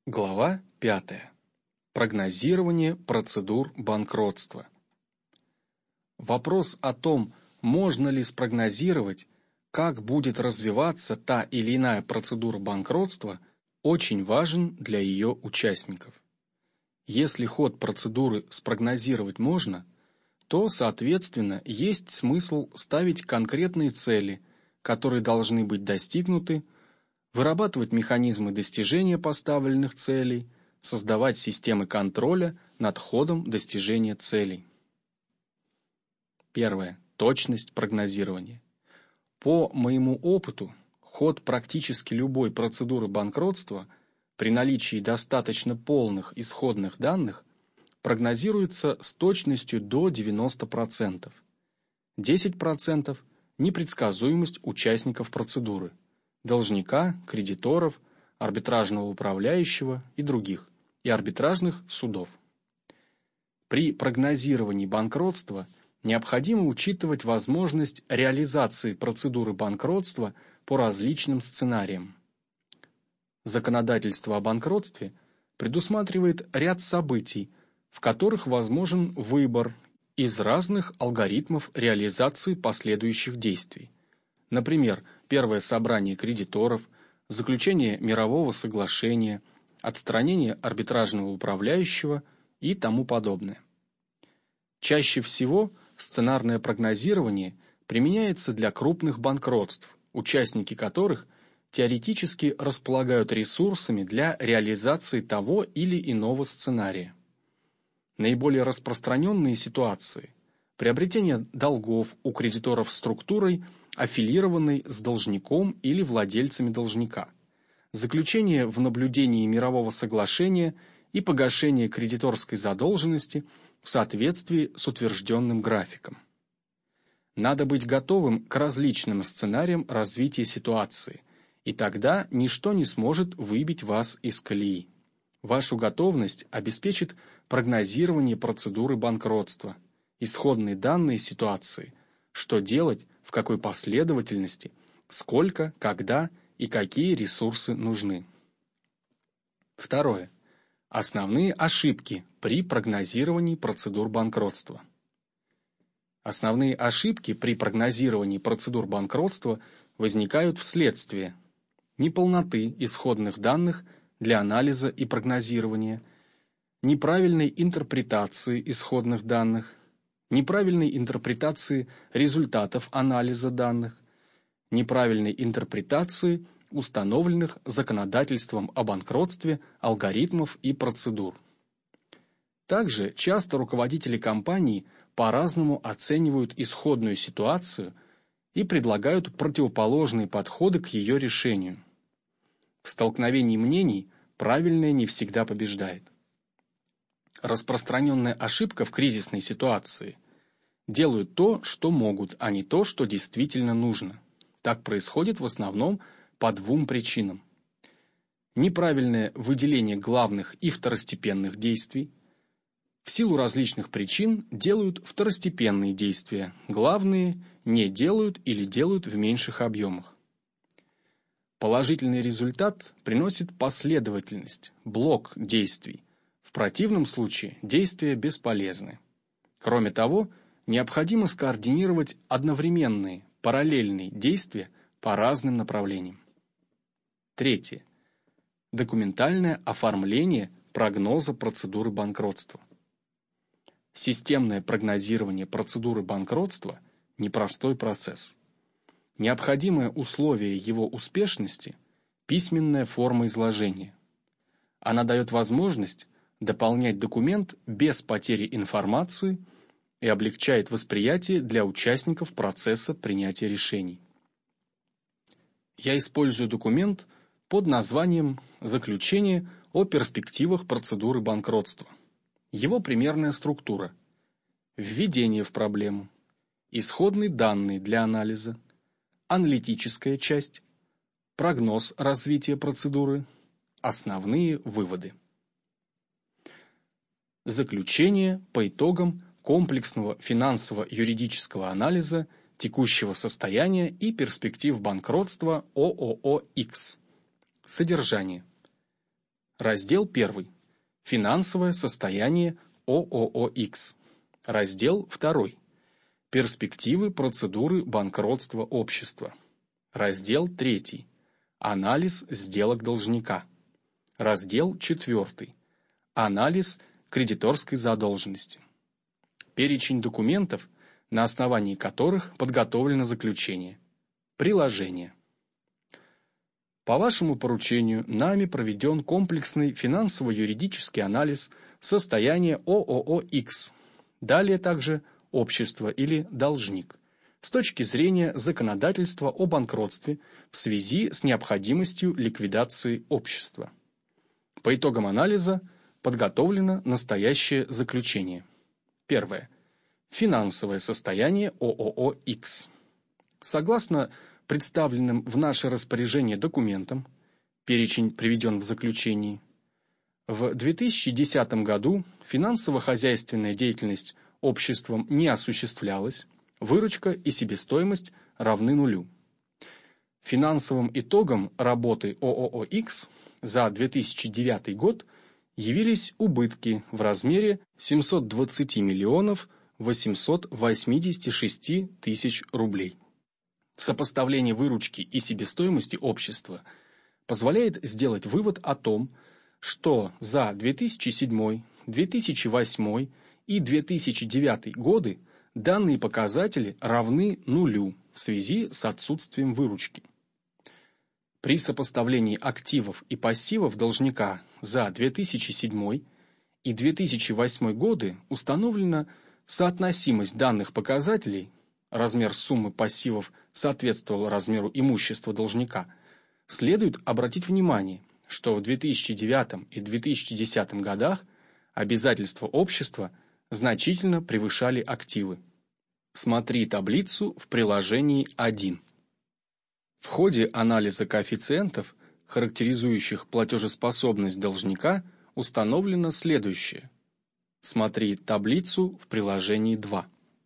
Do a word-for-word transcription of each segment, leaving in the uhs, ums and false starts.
Глава пятая. Прогнозирование процедур банкротства. Вопрос о том, можно ли спрогнозировать, как будет развиваться та или иная процедура банкротства, очень важен для ее участников. Если ход процедуры спрогнозировать можно, то, соответственно, есть смысл ставить конкретные цели, которые должны быть достигнуты, вырабатывать механизмы достижения поставленных целей, создавать системы контроля над ходом достижения целей. Первое. Точность прогнозирования. По моему опыту, ход практически любой процедуры банкротства при наличии достаточно полных исходных данных прогнозируется с точностью до девяноста процентов. десять процентов – непредсказуемость участников процедуры, должника, кредиторов, арбитражного управляющего и других, и арбитражных судов. При прогнозировании банкротства необходимо учитывать возможность реализации процедуры банкротства по различным сценариям. Законодательство о банкротстве предусматривает ряд событий, в которых возможен выбор из разных алгоритмов реализации последующих действий. Например, первое собрание кредиторов, заключение мирового соглашения, отстранение арбитражного управляющего и тому подобное. Чаще всего сценарное прогнозирование применяется для крупных банкротств, участники которых теоретически располагают ресурсами для реализации того или иного сценария. Наиболее распространенные ситуации – приобретение долгов у кредиторов структурой, аффилированной с должником или владельцами должника, заключение в наблюдении мирового соглашения и погашение кредиторской задолженности в соответствии с утвержденным графиком. Надо быть готовым к различным сценариям развития ситуации, и тогда ничто не сможет выбить вас из колеи. Вашу готовность обеспечит прогнозирование процедуры банкротства, исходные данные ситуации, что делать, в какой последовательности, сколько, когда и какие ресурсы нужны. Второе. Основные ошибки при прогнозировании процедур банкротства. Основные ошибки при прогнозировании процедур банкротства возникают вследствие неполноты исходных данных для анализа и прогнозирования, неправильной интерпретации исходных данных, неправильной интерпретации результатов анализа данных, неправильной интерпретации установленных законодательством о банкротстве алгоритмов и процедур. Также часто руководители компаний по-разному оценивают исходную ситуацию и предлагают противоположные подходы к ее решению. В столкновении мнений правильное не всегда побеждает. Распространенная ошибка в кризисной ситуации – делают то, что могут, а не то, что действительно нужно. Так происходит в основном по двум причинам. Неправильное выделение главных и второстепенных действий. В силу различных причин делают второстепенные действия, главные не делают или делают в меньших объемах. Положительный результат приносит последовательность, блок действий. В противном случае действия бесполезны. Кроме того, необходимо скоординировать одновременные, параллельные действия по разным направлениям. Третье. Документальное оформление прогноза процедуры банкротства. Системное прогнозирование процедуры банкротства – непростой процесс. Необходимое условие его успешности – письменная форма изложения. Она дает возможность дополнять документ без потери информации и облегчает восприятие для участников процесса принятия решений. Я использую документ под названием «Заключение о перспективах процедуры банкротства». Его примерная структура: введение в проблему, исходные данные для анализа, аналитическая часть, прогноз развития процедуры, основные выводы. Заключение по итогам комплексного финансово-юридического анализа текущего состояния и перспектив банкротства ООО X. Содержание. Раздел первый. Финансовое состояние ООО-X. Раздел второй. Перспективы процедуры банкротства общества. Раздел третий. Анализ сделок должника. Раздел четвертый. Анализ кредиторской задолженности. Перечень документов, на основании которых подготовлено заключение. Приложение. По вашему поручению нами проведен комплексный финансово-юридический анализ состояния ООО-X. Далее также общество или должник, с точки зрения законодательства о банкротстве в связи с необходимостью ликвидации общества. По итогам анализа подготовлено настоящее заключение. Первое. Финансовое состояние ООО-X. Согласно представленным в наше распоряжение документам, перечень приведен в заключении, в две тысячи десятом году финансово-хозяйственная деятельность обществом не осуществлялась, выручка и себестоимость равны нулю. Финансовым итогом работы ООО-X за две тысячи девятый год явились убытки в размере семьсот двадцать миллионов восемьсот восемьдесят шесть тысяч рублей. Сопоставление выручки и себестоимости общества позволяет сделать вывод о том, что за две тысячи седьмой, две тысячи восьмой и две тысячи девятый годы данные показатели равны нулю в связи с отсутствием выручки. При сопоставлении активов и пассивов должника за две тысячи седьмой и две тысячи восьмой годы установлена соотносимость данных показателей, размер суммы пассивов соответствовал размеру имущества должника. Следует обратить внимание, что в две тысячи девятом и две тысячи десятом годах обязательства общества значительно превышали активы. Смотри таблицу в приложении один. В ходе анализа коэффициентов, характеризующих платежеспособность должника, установлено следующее. Смотри таблицу в приложении два.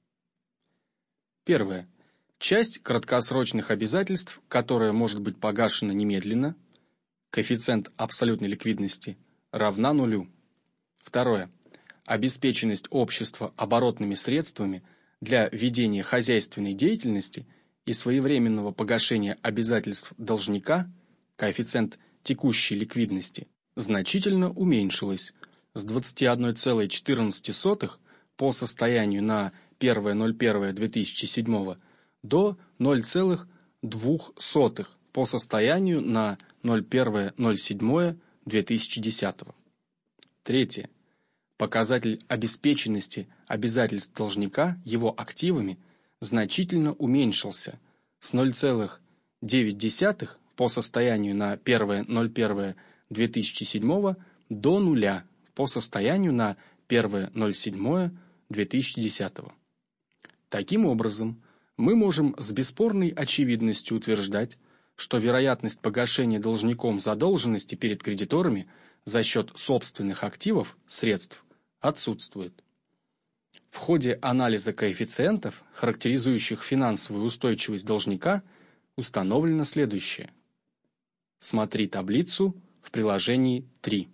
Первое. Часть краткосрочных обязательств, которая может быть погашена немедленно, коэффициент абсолютной ликвидности, равна нулю. Второе. Обеспеченность общества оборотными средствами для ведения хозяйственной деятельности и своевременного погашения обязательств должника, коэффициент текущей ликвидности, значительно уменьшилась с двадцати одной целой четырнадцати сотых по состоянию на первое ноль первое две тысячи седьмого до ноль целых двух сотых по состоянию на ноль первое ноль седьмое две тысячи десятого. Третье. Показатель обеспеченности обязательств должника его активами значительно уменьшился с ноль целых девять десятых по состоянию на первое ноль первое две тысячи седьмого до нуля по состоянию на первое ноль седьмое две тысячи десятого. Таким образом, мы можем с бесспорной очевидностью утверждать, что вероятность погашения должником задолженности перед кредиторами за счет собственных активов, средств, отсутствует. В ходе анализа коэффициентов, характеризующих финансовую устойчивость должника, установлено следующее. Смотри таблицу в приложении три.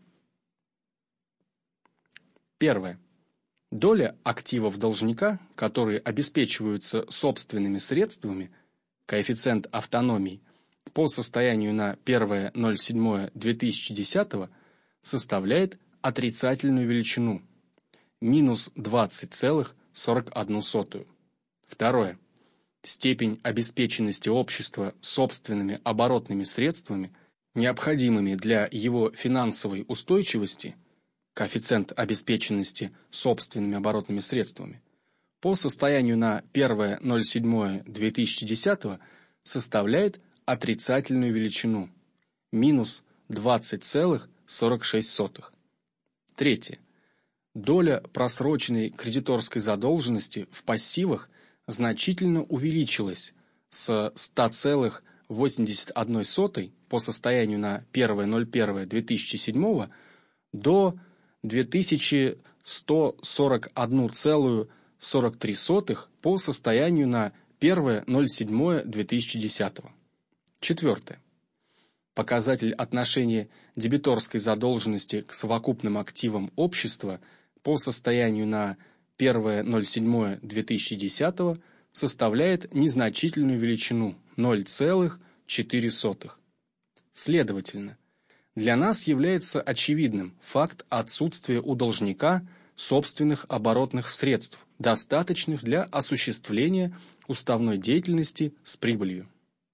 Первое. Доля активов должника, которые обеспечиваются собственными средствами, коэффициент автономии, по состоянию на первое ноль седьмое две тысячи десятого составляет отрицательную величину – минус двадцать целых сорок одну сотую. Второе. Степень обеспеченности общества собственными оборотными средствами, необходимыми для его финансовой устойчивости, коэффициент обеспеченности собственными оборотными средствами, по состоянию на первое ноль седьмое две тысячи десятого составляет отрицательную величину – минус двадцать целых сорок шесть сотых. Третье. Доля просроченной кредиторской задолженности в пассивах значительно увеличилась с ста целых восьмидесяти одной сотых по состоянию на первое ноль первое две тысячи седьмого до две тысячи сто сорок одну целую сорок три сотых по состоянию на первое ноль седьмое две тысячи десятого. Четвертое. показатель отношения дебиторской задолженности к совокупным активам общества по состоянию на первое ноль седьмое две тысячи десятого составляет незначительную величину ноль целых четыре сотых. Следовательно, для нас является очевидным факт отсутствия у должника собственных оборотных средств, достаточных для осуществления уставной деятельности с прибылью.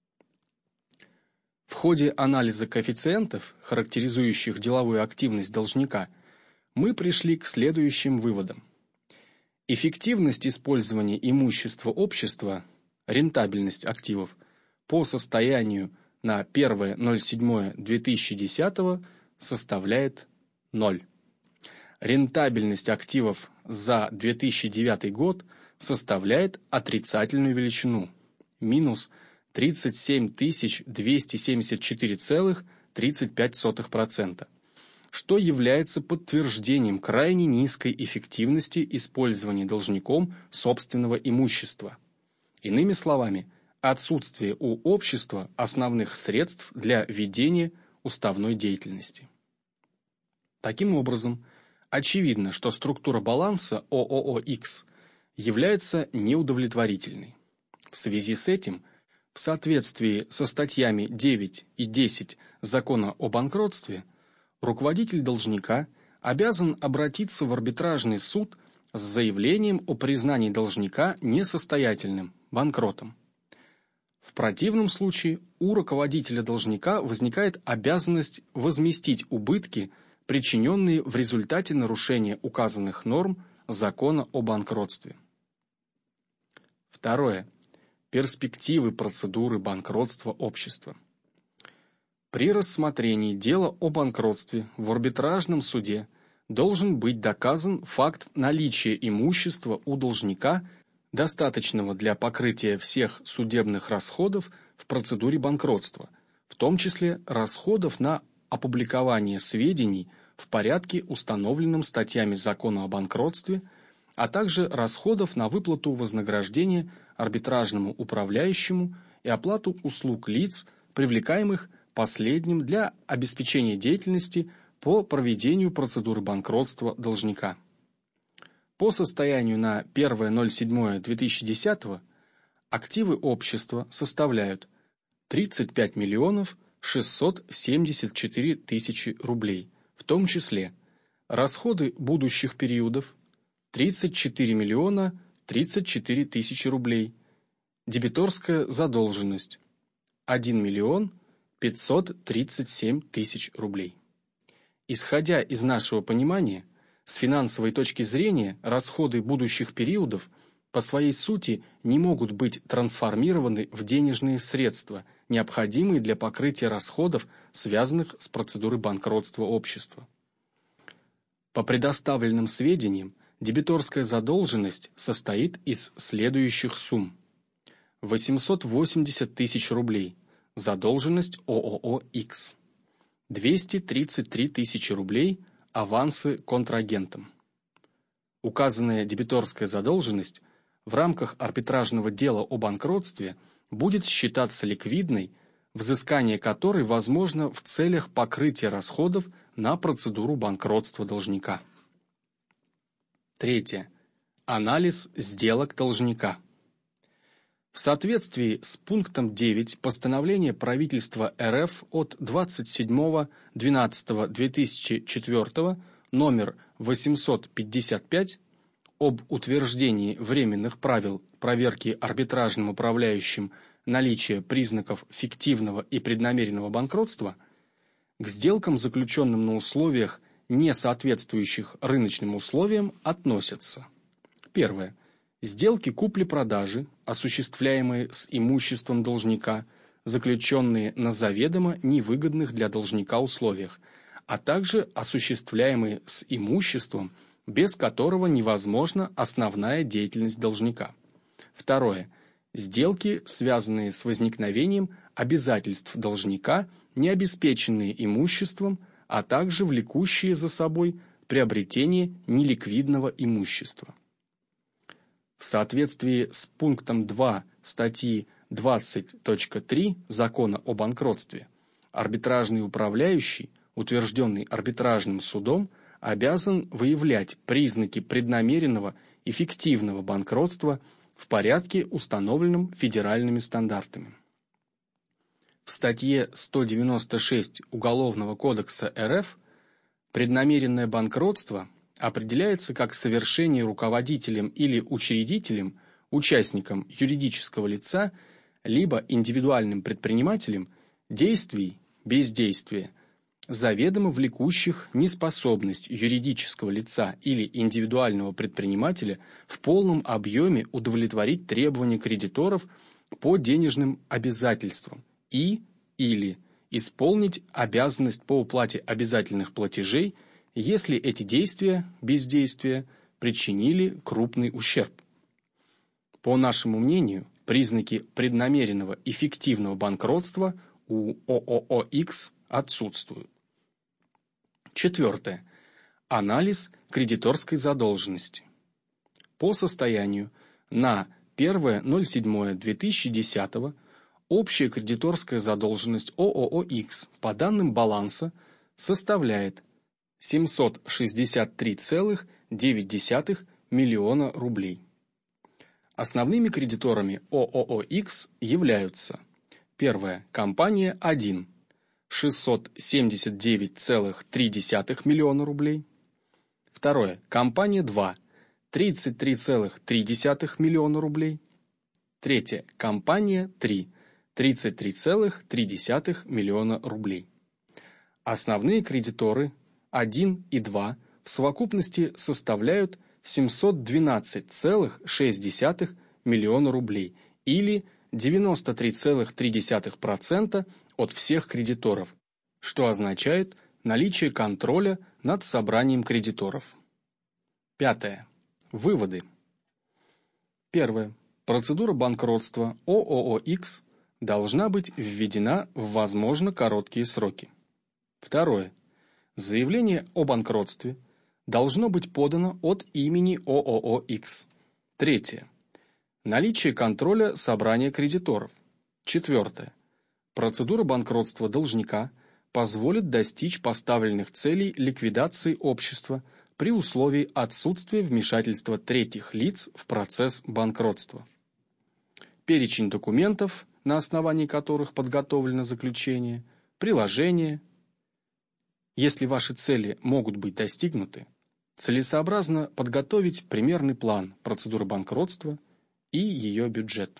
В ходе анализа коэффициентов, характеризующих деловую активность должника, мы пришли к следующим выводам. Эффективность использования имущества общества, рентабельность активов, по состоянию на первое ноль седьмое две тысячи десятого составляет ноль. Рентабельность активов за две тысячи девятый год составляет отрицательную величину – минус тридцать семь тысяч двести семьдесят четыре целых тридцать пять сотых процента, что является подтверждением крайне низкой эффективности использования должником собственного имущества. Иными словами, отсутствие у общества основных средств для ведения уставной деятельности. Таким образом, очевидно, что структура баланса ООО-X является неудовлетворительной. В связи с этим, в соответствии со статьями девять и десять Закона о банкротстве, руководитель должника обязан обратиться в арбитражный суд с заявлением о признании должника несостоятельным, банкротом. В противном случае у руководителя должника возникает обязанность возместить убытки, причиненные в результате нарушения указанных норм Закона о банкротстве. Второе. Перспективы процедуры банкротства общества. При рассмотрении дела о банкротстве в арбитражном суде должен быть доказан факт наличия имущества у должника, достаточного для покрытия всех судебных расходов в процедуре банкротства, в том числе расходов на опубликование сведений в порядке, установленном статьями Закона о банкротстве, а также расходов на выплату вознаграждения арбитражному управляющему и оплату услуг лиц, привлекаемых последним для обеспечения деятельности по проведению процедуры банкротства должника. По состоянию на первое ноль седьмое две тысячи десятого активы общества составляют тридцать пять миллионов шестьсот семьдесят четыре тысячи рублей, в том числе расходы будущих периодов тридцать четыре миллиона тридцать четыре тысячи рублей, дебиторская задолженность один миллион пятьсот тридцать семь тысяч рублей. Исходя из нашего понимания, с финансовой точки зрения расходы будущих периодов по своей сути не могут быть трансформированы в денежные средства, необходимые для покрытия расходов, связанных с процедурой банкротства общества. По предоставленным сведениям, дебиторская задолженность состоит из следующих сумм. восемьсот восемьдесят тысяч рублей – задолженность ООО-X, двести тридцать три тысячи рублей – авансы контрагентам. Указанная дебиторская задолженность в рамках арбитражного дела о банкротстве будет считаться ликвидной, взыскание которой возможно в целях покрытия расходов на процедуру банкротства должника. Третье. Анализ сделок должника. В соответствии с пунктом девять постановления правительства РФ от двадцать седьмого двенадцатого две тысячи четвёртого номер восемьсот пятьдесят пять об утверждении временных правил проверки арбитражным управляющим наличия признаков фиктивного и преднамеренного банкротства, к сделкам, заключенным на условиях, не соответствующих рыночным условиям, относятся: первое. Сделки купли-продажи, осуществляемые с имуществом должника, заключенные на заведомо невыгодных для должника условиях, а также осуществляемые с имуществом, без которого невозможна основная деятельность должника. Второе. Сделки, связанные с возникновением обязательств должника, не обеспеченные имуществом, а также влекущие за собой приобретение неликвидного имущества. В соответствии с пунктом два статьи двадцать точка три Закона о банкротстве, Арбитражный управляющий, утвержденный арбитражным судом, обязан выявлять признаки преднамеренного и фиктивного банкротства в порядке, установленном федеральными стандартами. В статье сто девяносто шесть Уголовного кодекса эр эф преднамеренное банкротство определяется как совершение руководителем или учредителем, участником юридического лица, либо индивидуальным предпринимателем действий, бездействия, заведомо влекущих неспособность юридического лица или индивидуального предпринимателя в полном объеме удовлетворить требования кредиторов по денежным обязательствам и или исполнить обязанность по уплате обязательных платежей, если эти действия, бездействия, причинили крупный ущерб. По нашему мнению, признаки преднамеренного и фиктивного банкротства у о о о X отсутствуют. Четвертое. Анализ кредиторской задолженности. По состоянию на первое ноль седьмое две тысячи десятого общая кредиторская задолженность о о о X по данным баланса составляет семьсот шестьдесят три целых девять десятых миллиона рублей. Основными кредиторами о о о X являются: первое. Компания один – шестьсот семьдесят девять целых три десятых миллиона рублей. Второе. Компания два – тридцать три целых три десятых миллиона рублей. Третье. Компания три – тридцать три целых три десятых миллиона рублей. Основные кредиторы один и два в совокупности составляют семьсот двенадцать целых шесть десятых миллиона рублей или девяносто три целых три десятых процента от всех кредиторов, что означает наличие контроля над собранием кредиторов. Пятое. Выводы. Первое. Процедура банкротства о о о X должна быть введена в возможно короткие сроки. Второе. Заявление о банкротстве должно быть подано от имени о о о X. Третье. Наличие контроля собрания кредиторов. Четвертое. Процедура банкротства должника позволит достичь поставленных целей ликвидации общества при условии отсутствия вмешательства третьих лиц в процесс банкротства. Перечень документов, на основании которых подготовлено заключение, приложение. Если ваши цели могут быть достигнуты, целесообразно подготовить примерный план процедуры банкротства и ее бюджет.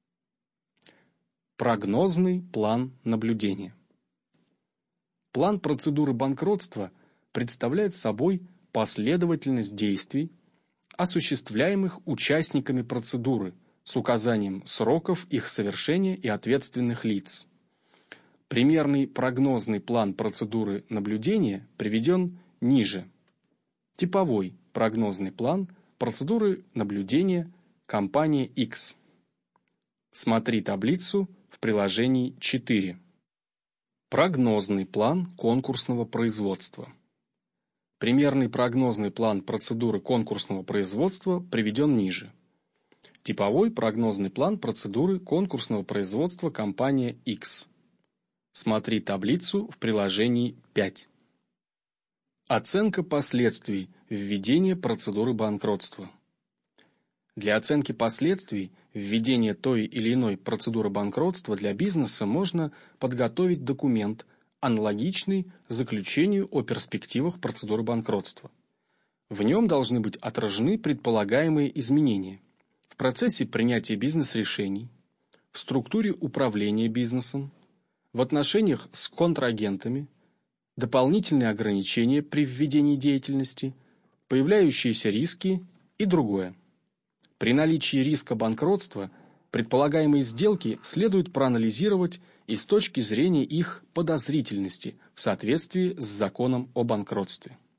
Прогнозный план наблюдения. План процедуры банкротства представляет собой последовательность действий, осуществляемых участниками процедуры с указанием сроков их совершения и ответственных лиц. Примерный прогнозный план процедуры наблюдения приведен ниже. Типовой прогнозный план процедуры наблюдения компании X. Смотри таблицу в приложении четыре. Прогнозный план конкурсного производства. Примерный прогнозный план процедуры конкурсного производства приведен ниже. Типовой прогнозный план процедуры конкурсного производства компания X. Смотри таблицу в приложении пять. Оценка последствий введения процедуры банкротства. Для оценки последствий введения той или иной процедуры банкротства для бизнеса можно подготовить документ, аналогичный заключению о перспективах процедуры банкротства. В нем должны быть отражены предполагаемые изменения в процессе принятия бизнес-решений, в структуре управления бизнесом, в отношениях с контрагентами, дополнительные ограничения при введении деятельности, появляющиеся риски и другое. При наличии риска банкротства предполагаемые сделки следует проанализировать и с точки зрения их подозрительности в соответствии с законом о банкротстве.